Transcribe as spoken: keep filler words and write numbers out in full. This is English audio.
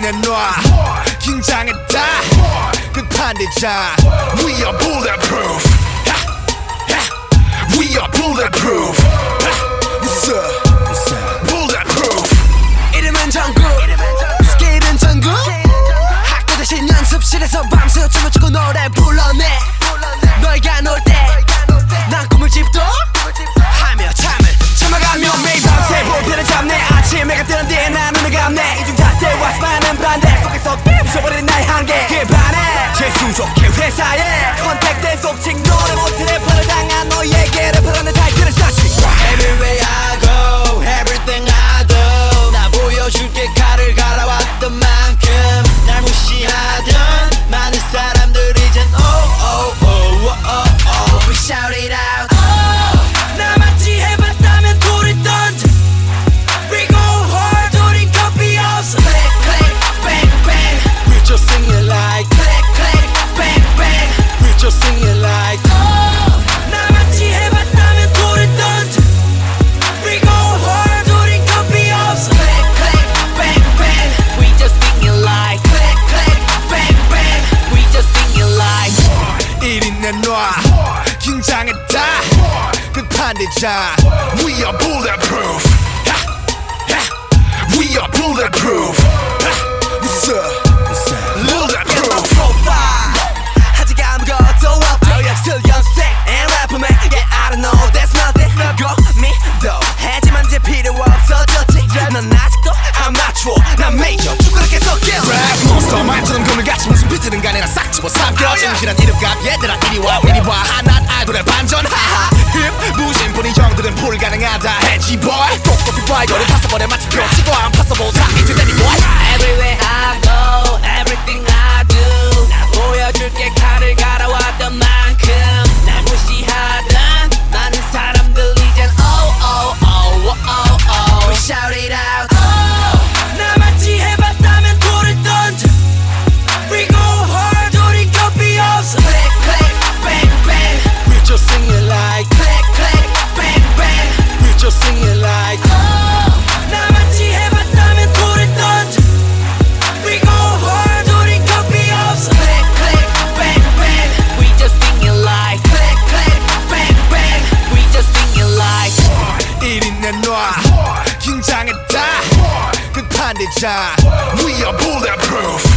내놔 긴장했다 끝판 대장 We are bulletproof We are bulletproof What's up? Bulletproof 이름은 정국 스킬은 전국 학교 대신 연습실에서 밤새 춤을 추고 노래 불러내 너희가 놀 때 난 꿈을 집도 하며 잠을 참아가며 매일 밤새 볼펜을 잡네 아침 해가 뜨는데 난 눈을 감네 이중 잣대와 수많은 반대 속에서 부숴버리는 나의 한계 그에 반해 재수족해 회사에 컨택된 속칭 노래 못해 래퍼를 당한 너희에게 래퍼라는 타이틀을 쌓지 Everywhere I go, everything I do 나 보여줄게 칼을 갈아왔던 만큼 날 무시하던 많은 사람들 이젠 oh oh oh oh oh oh We shout it out oh, 나같이 해봤다면 돌을 던져 We go hard 우린 copy 없어 Click click bang bang We just sing it like click click bang bang We just sing it like oh, 나같이 해봤다면 돌을 던져 We go hard 우린 copy 없어 Click click bang bang We just sing it like click click bang bang We just sing it like 이리 내놔 긴장했다 끝판 대장 We are bulletproof We are bulletproof What's up? Bulletproof profile 아직 아무것도 없죠 Still young, sick and rapper man Yeah, I don't know, that's nothing 고 믿어 하지만 이제 필요 없어졌지 넌 아직도 아마추어 난 메이저 축구를 계속 깨워 Rap monster 말처럼 그물같이 무슨 비트는 간에 나 싹 집어삼켜 정신한 이름값 얘들아 이리 와 이리 와 난 아이돌의 반전 하하 힙 무심뿐인 형들은 불가능하다 해지 boy 똑똑히 봐 이거를 파서버려 마치 펴치고 안 파서보자 이제 내니 boy Everywhere I go, everything I do 나 보여줄게 칼을 갈아왔던 만큼 날 무시하던 많은 사람들 이젠 oh oh oh oh oh oh We shout it out oh, 나같이 해봤다면 돌을 던져 We go hard 우린 copy 없어 Click click bang bang We just sing it like click click bang bang We just sing it like oh, 나같이 해봤다면 돌을 던져 We go hard 우린 copy 없어 Click click bang bang We just sing it like click click bang bang We just sing it like 이리 내놔 긴장했다 끝판 대장 We are bulletproof